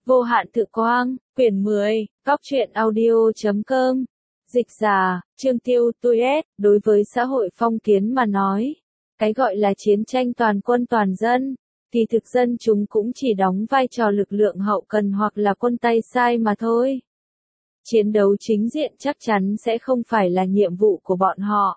Vô hạn tự quang, quyển 10, góc truyện audio.com. Dịch giả, Trương Tiêu, tôi đối với xã hội phong kiến mà nói, cái gọi là chiến tranh toàn quân toàn dân, thì thực dân chúng cũng chỉ đóng vai trò lực lượng hậu cần hoặc là quân tay sai mà thôi. Chiến đấu chính diện chắc chắn sẽ không phải là nhiệm vụ của bọn họ.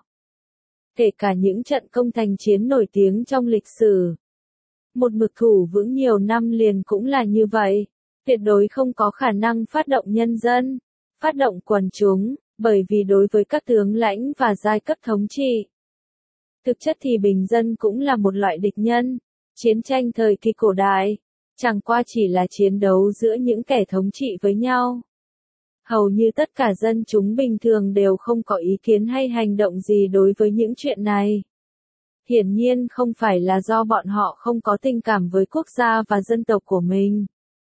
Kể cả những trận công thành chiến nổi tiếng trong lịch sử. Một mực thủ vững nhiều năm liền cũng là như vậy. Tuyệt đối không có khả năng phát động nhân dân, phát động quần chúng, bởi vì đối với các tướng lãnh và giai cấp thống trị. Thực chất thì bình dân cũng là một loại địch nhân. Chiến tranh thời kỳ cổ đại, chẳng qua chỉ là chiến đấu giữa những kẻ thống trị với nhau. Hầu như tất cả dân chúng bình thường đều không có ý kiến hay hành động gì đối với những chuyện này. Hiển nhiên không phải là do bọn họ không có tình cảm với quốc gia và dân tộc của mình,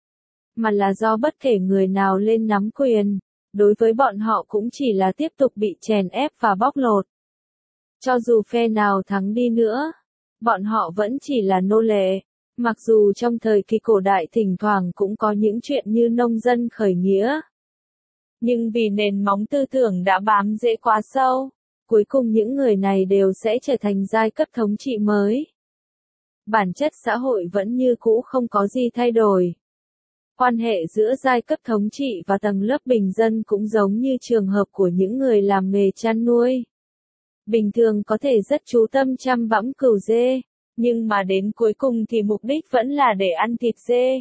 mà là do bất kể người nào lên nắm quyền, đối với bọn họ cũng chỉ là tiếp tục bị chèn ép và bóc lột. Cho dù phe nào thắng đi nữa, bọn họ vẫn chỉ là nô lệ, mặc dù trong thời kỳ cổ đại thỉnh thoảng cũng có những chuyện như nông dân khởi nghĩa. Nhưng vì nền móng tư tưởng đã bám rễ quá sâu, cuối cùng những người này đều sẽ trở thành giai cấp thống trị mới. Bản chất xã hội vẫn như cũ không có gì thay đổi. Quan hệ giữa giai cấp thống trị và tầng lớp bình dân cũng giống như trường hợp của những người làm nghề chăn nuôi. Bình thường có thể rất chú tâm chăm bẵm cừu dê, nhưng mà đến cuối cùng thì mục đích vẫn là để ăn thịt dê,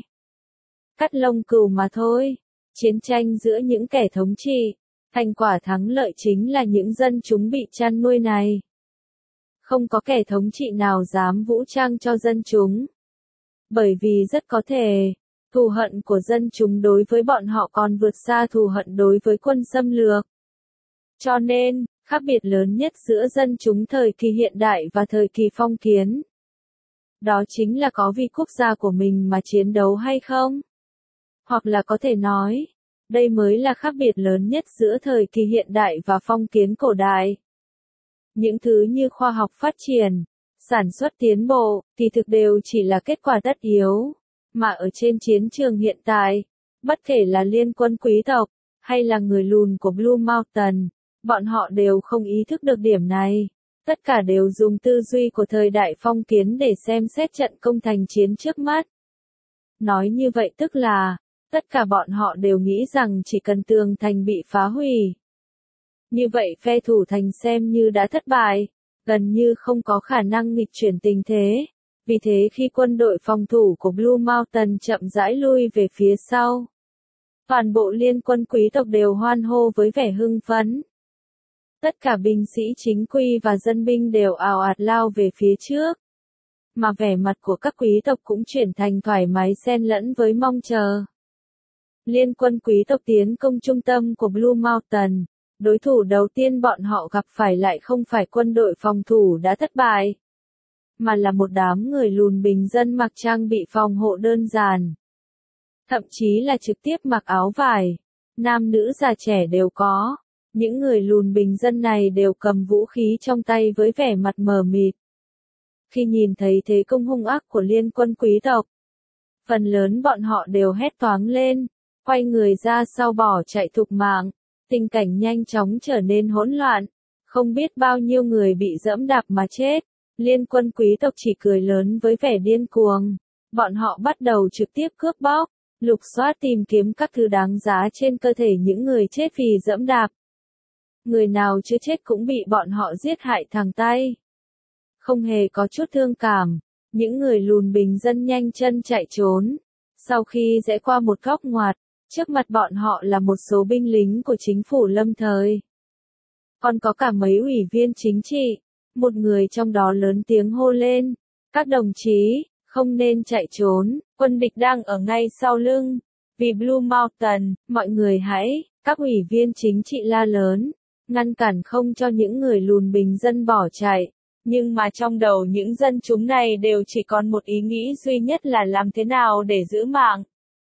cắt lông cừu mà thôi. Chiến tranh giữa những kẻ thống trị, thành quả thắng lợi chính là những dân chúng bị chăn nuôi này. Không có kẻ thống trị nào dám vũ trang cho dân chúng. Bởi vì rất có thể, thù hận của dân chúng đối với bọn họ còn vượt xa thù hận đối với quân xâm lược. Cho nên, khác biệt lớn nhất giữa dân chúng thời kỳ hiện đại và thời kỳ phong kiến, đó chính là có vì quốc gia của mình mà chiến đấu hay không? Hoặc là có thể nói, đây mới là khác biệt lớn nhất giữa thời kỳ hiện đại và phong kiến cổ đại. Những thứ như khoa học phát triển, sản xuất tiến bộ, thì thực đều chỉ là kết quả tất yếu. Mà ở trên chiến trường hiện tại, bất kể là liên quân quý tộc, hay là người lùn của Blue Mountain, bọn họ đều không ý thức được điểm này. Tất cả đều dùng tư duy của thời đại phong kiến để xem xét trận công thành chiến trước mắt. Nói như vậy tức là, tất cả bọn họ đều nghĩ rằng chỉ cần tường thành bị phá hủy. Như vậy phe thủ thành xem như đã thất bại, gần như không có khả năng nghịch chuyển tình thế. Vì thế khi quân đội phòng thủ của Blue Mountain chậm rãi lui về phía sau, toàn bộ liên quân quý tộc đều hoan hô với vẻ hưng phấn. Tất cả binh sĩ chính quy và dân binh đều ào ạt lao về phía trước. Mà vẻ mặt của các quý tộc cũng chuyển thành thoải mái xen lẫn với mong chờ. Liên quân quý tộc tiến công trung tâm của Blue Mountain. Đối thủ đầu tiên bọn họ gặp phải lại không phải quân đội phòng thủ đã thất bại, mà là một đám người lùn bình dân mặc trang bị phòng hộ đơn giản. Thậm chí là trực tiếp mặc áo vải, nam nữ già trẻ đều có. Những người lùn bình dân này đều cầm vũ khí trong tay với vẻ mặt mờ mịt. Khi nhìn thấy thế công hung ác của liên quân quý tộc, phần lớn bọn họ đều hét toáng lên, quay người ra sau bỏ chạy thục mạng. Tình cảnh nhanh chóng trở nên hỗn loạn, không biết bao nhiêu người bị giẫm đạp mà chết. Liên quân quý tộc chỉ cười lớn với vẻ điên cuồng. Bọn họ bắt đầu trực tiếp cướp bóc, lục soát tìm kiếm các thứ đáng giá trên cơ thể những người chết vì giẫm đạp. Người nào chưa chết cũng bị bọn họ giết hại thẳng tay. Không hề có chút thương cảm, những người lùn bình dân nhanh chân chạy trốn. Sau khi rẽ qua một góc ngoặt, trước mặt bọn họ là một số binh lính của chính phủ lâm thời. Còn có cả mấy ủy viên chính trị. Một người trong đó lớn tiếng hô lên, các đồng chí, không nên chạy trốn, quân địch đang ở ngay sau lưng. Vì Blue Mountain, mọi người hãy, các ủy viên chính trị la lớn, ngăn cản không cho những người lùn bình dân bỏ chạy. Nhưng mà trong đầu những dân chúng này đều chỉ còn một ý nghĩ duy nhất là làm thế nào để giữ mạng.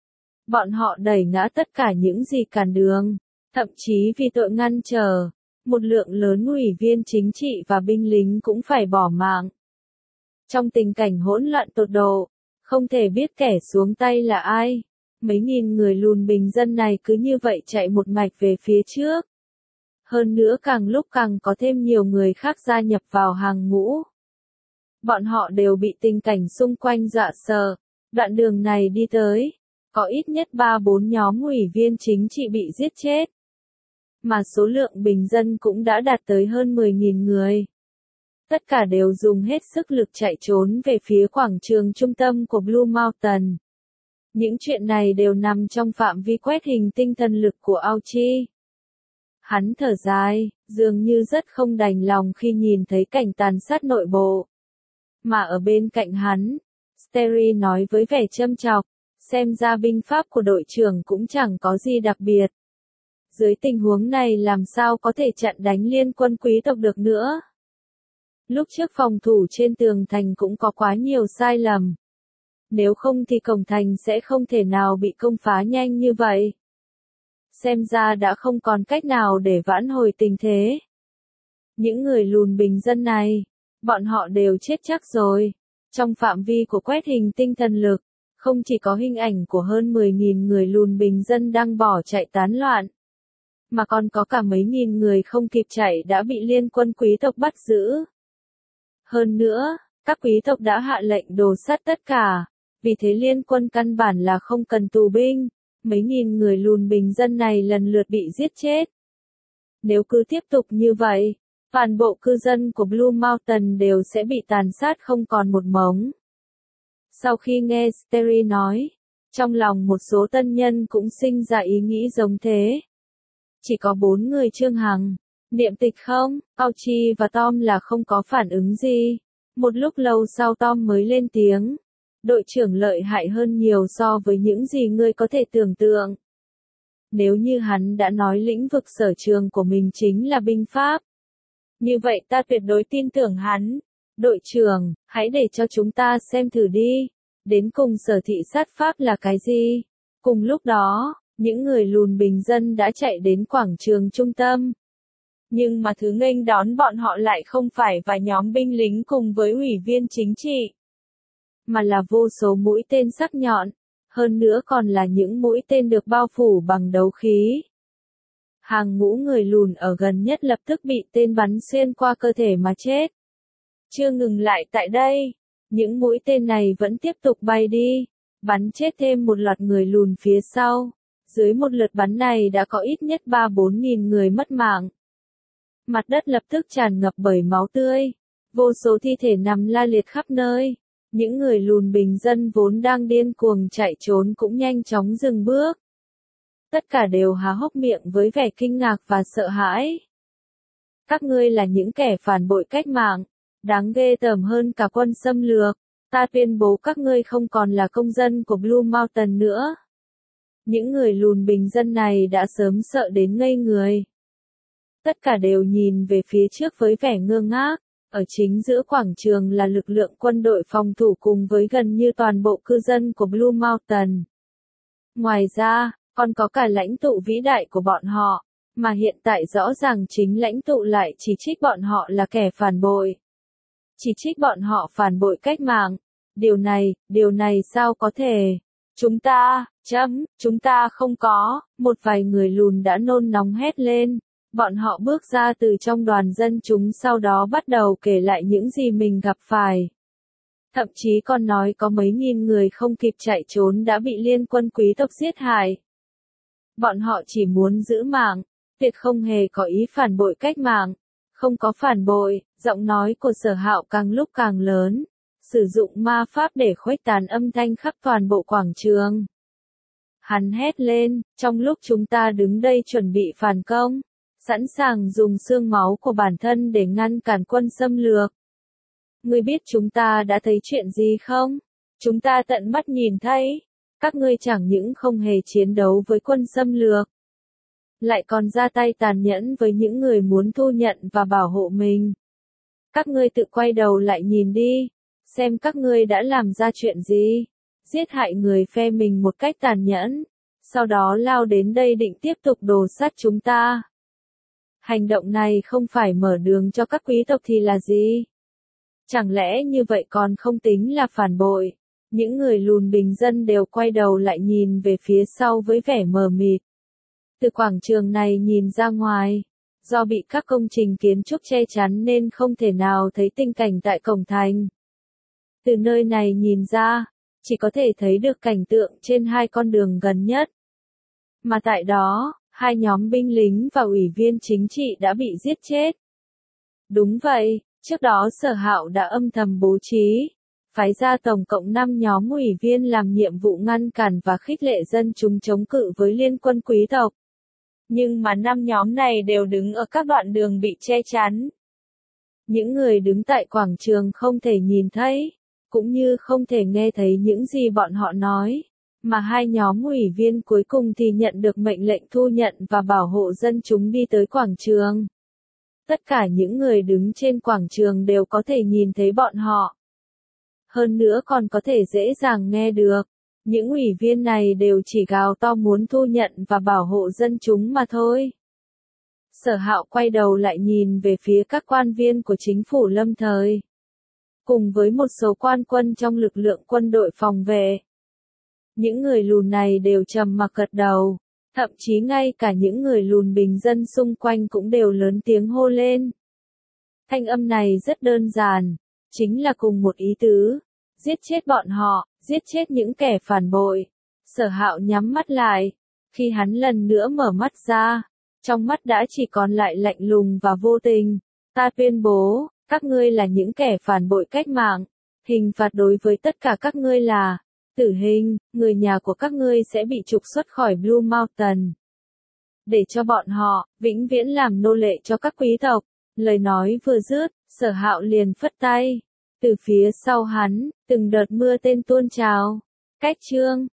Bọn họ đẩy ngã tất cả những gì cản đường, thậm chí vì tội ngăn trở. Một lượng lớn ủy viên chính trị và binh lính cũng phải bỏ mạng. Trong tình cảnh hỗn loạn tột độ, không thể biết kẻ xuống tay là ai. Mấy nghìn người lùn bình dân này cứ như vậy chạy một mạch về phía trước. Hơn nữa càng lúc càng có thêm nhiều người khác gia nhập vào hàng ngũ. Bọn họ đều bị tình cảnh xung quanh dọa sợ. Đoạn đường này đi tới, có ít nhất 3-4 nhóm ủy viên chính trị bị giết chết. Mà số lượng bình dân cũng đã đạt tới hơn 10.000 người. Tất cả đều dùng hết sức lực chạy trốn về phía quảng trường trung tâm của Blue Mountain. Những chuyện này đều nằm trong phạm vi quét hình tinh thần lực của Auchi. Hắn thở dài, dường như rất không đành lòng khi nhìn thấy cảnh tàn sát nội bộ. Mà ở bên cạnh hắn, Steri nói với vẻ châm chọc, xem ra binh pháp của đội trưởng cũng chẳng có gì đặc biệt. Dưới tình huống này làm sao có thể chặn đánh liên quân quý tộc được nữa. Lúc trước phòng thủ trên tường thành cũng có quá nhiều sai lầm. Nếu không thì cổng thành sẽ không thể nào bị công phá nhanh như vậy. Xem ra đã không còn cách nào để vãn hồi tình thế. Những người lùn bình dân này, bọn họ đều chết chắc rồi. Trong phạm vi của quét hình tinh thần lực, không chỉ có hình ảnh của hơn 10.000 người lùn bình dân đang bỏ chạy tán loạn, mà còn có cả mấy nghìn người không kịp chạy đã bị liên quân quý tộc bắt giữ. Hơn nữa, các quý tộc đã hạ lệnh đồ sát tất cả, vì thế liên quân căn bản là không cần tù binh, mấy nghìn người lùn bình dân này lần lượt bị giết chết. Nếu cứ tiếp tục như vậy, toàn bộ cư dân của Blue Mountain đều sẽ bị tàn sát không còn một mống. Sau khi nghe Steri nói, trong lòng một số tân nhân cũng sinh ra ý nghĩ giống thế. Chỉ có 4 người Trương Hằng, Niệm Tịch không, Auchi và Tom là không có phản ứng gì. Một lúc lâu sau Tom mới lên tiếng. Đội trưởng lợi hại hơn nhiều so với những gì ngươi có thể tưởng tượng. Nếu như hắn đã nói lĩnh vực sở trường của mình chính là binh pháp, như vậy ta tuyệt đối tin tưởng hắn. Đội trưởng, hãy để cho chúng ta xem thử đi. Đến cùng sở thị sát pháp là cái gì? Cùng lúc đó, những người lùn bình dân đã chạy đến quảng trường trung tâm. Nhưng mà thứ nghênh đón bọn họ lại không phải vài nhóm binh lính cùng với ủy viên chính trị, mà là vô số mũi tên sắc nhọn, hơn nữa còn là những mũi tên được bao phủ bằng đấu khí. Hàng ngũ người lùn ở gần nhất lập tức bị tên bắn xuyên qua cơ thể mà chết. Chưa ngừng lại tại đây, những mũi tên này vẫn tiếp tục bay đi, bắn chết thêm một loạt người lùn phía sau. Dưới một lượt bắn này đã có ít nhất 3-4 nghìn người mất mạng. Mặt đất lập tức tràn ngập bởi máu tươi, vô số thi thể nằm la liệt khắp nơi. Những người lùn bình dân vốn đang điên cuồng chạy trốn cũng nhanh chóng dừng bước. Tất cả đều há hốc miệng với vẻ kinh ngạc và sợ hãi. Các ngươi là những kẻ phản bội cách mạng, đáng ghê tởm hơn cả quân xâm lược. Ta tuyên bố các ngươi không còn là công dân của Blue Mountain nữa. Những người lùn bình dân này đã sớm sợ đến ngây người. Tất cả đều nhìn về phía trước với vẻ ngơ ngác. Ở chính giữa quảng trường là lực lượng quân đội phòng thủ cùng với gần như toàn bộ cư dân của Blue Mountain. Ngoài ra, còn có cả lãnh tụ vĩ đại của bọn họ, mà hiện tại rõ ràng chính lãnh tụ lại chỉ trích bọn họ là kẻ phản bội. Chỉ trích bọn họ phản bội cách mạng. Điều này sao có thể? Chúng ta không có, một vài người lùn đã nôn nóng hét lên. Bọn họ bước ra từ trong đoàn dân chúng sau đó bắt đầu kể lại những gì mình gặp phải. Thậm chí còn nói có mấy nghìn người không kịp chạy trốn đã bị liên quân quý tộc giết hại. Bọn họ chỉ muốn giữ mạng, tuyệt không hề có ý phản bội cách mạng. Không có phản bội, giọng nói của Sở Hạo càng lúc càng lớn, sử dụng ma pháp để khuếch tán âm thanh khắp toàn bộ quảng trường. Hắn hét lên, trong lúc chúng ta đứng đây chuẩn bị phản công, sẵn sàng dùng xương máu của bản thân để ngăn cản quân xâm lược. Ngươi biết chúng ta đã thấy chuyện gì không? Chúng ta tận mắt nhìn thấy, các ngươi chẳng những không hề chiến đấu với quân xâm lược, lại còn ra tay tàn nhẫn với những người muốn thu nhận và bảo hộ mình. Các ngươi tự quay đầu lại nhìn đi, xem các ngươi đã làm ra chuyện gì, giết hại người phe mình một cách tàn nhẫn, sau đó lao đến đây định tiếp tục đồ sát chúng ta. Hành động này không phải mở đường cho các quý tộc thì là gì? Chẳng lẽ như vậy còn không tính là phản bội? Những người lùn bình dân đều quay đầu lại nhìn về phía sau với vẻ mờ mịt. Từ quảng trường này nhìn ra ngoài, do bị các công trình kiến trúc che chắn nên không thể nào thấy tình cảnh tại cổng thành. Từ nơi này nhìn ra, chỉ có thể thấy được cảnh tượng trên hai con đường gần nhất. Mà tại đó, hai nhóm binh lính và ủy viên chính trị đã bị giết chết. Đúng vậy, trước đó Sở Hạo đã âm thầm bố trí, phái ra tổng cộng 5 nhóm ủy viên làm nhiệm vụ ngăn cản và khích lệ dân chúng chống cự với liên quân quý tộc. Nhưng mà 5 nhóm này đều đứng ở các đoạn đường bị che chắn. Những người đứng tại quảng trường không thể nhìn thấy, cũng như không thể nghe thấy những gì bọn họ nói, mà hai nhóm ủy viên cuối cùng thì nhận được mệnh lệnh thu nhận và bảo hộ dân chúng đi tới quảng trường. Tất cả những người đứng trên quảng trường đều có thể nhìn thấy bọn họ. Hơn nữa còn có thể dễ dàng nghe được. Những ủy viên này đều chỉ gào to muốn thu nhận và bảo hộ dân chúng mà thôi. Sở Hạo quay đầu lại nhìn về phía các quan viên của chính phủ lâm thời, cùng với một số quan quân trong lực lượng quân đội phòng vệ. Những người lùn này đều trầm mặc gật đầu, thậm chí ngay cả những người lùn bình dân xung quanh cũng đều lớn tiếng hô lên. Thanh âm này rất đơn giản, chính là cùng một ý tứ, giết chết bọn họ, giết chết những kẻ phản bội. Sở Hạo nhắm mắt lại, khi hắn lần nữa mở mắt ra, trong mắt đã chỉ còn lại lạnh lùng và vô tình. Ta tuyên bố, các ngươi là những kẻ phản bội cách mạng, hình phạt đối với tất cả các ngươi là tử hình, người nhà của các ngươi sẽ bị trục xuất khỏi Blue Mountain. Để cho bọn họ, vĩnh viễn làm nô lệ cho các quý tộc. Lời nói vừa dứt, Sở Hạo liền phất tay. Từ phía sau hắn, từng đợt mưa tên tuôn trào. Cách chương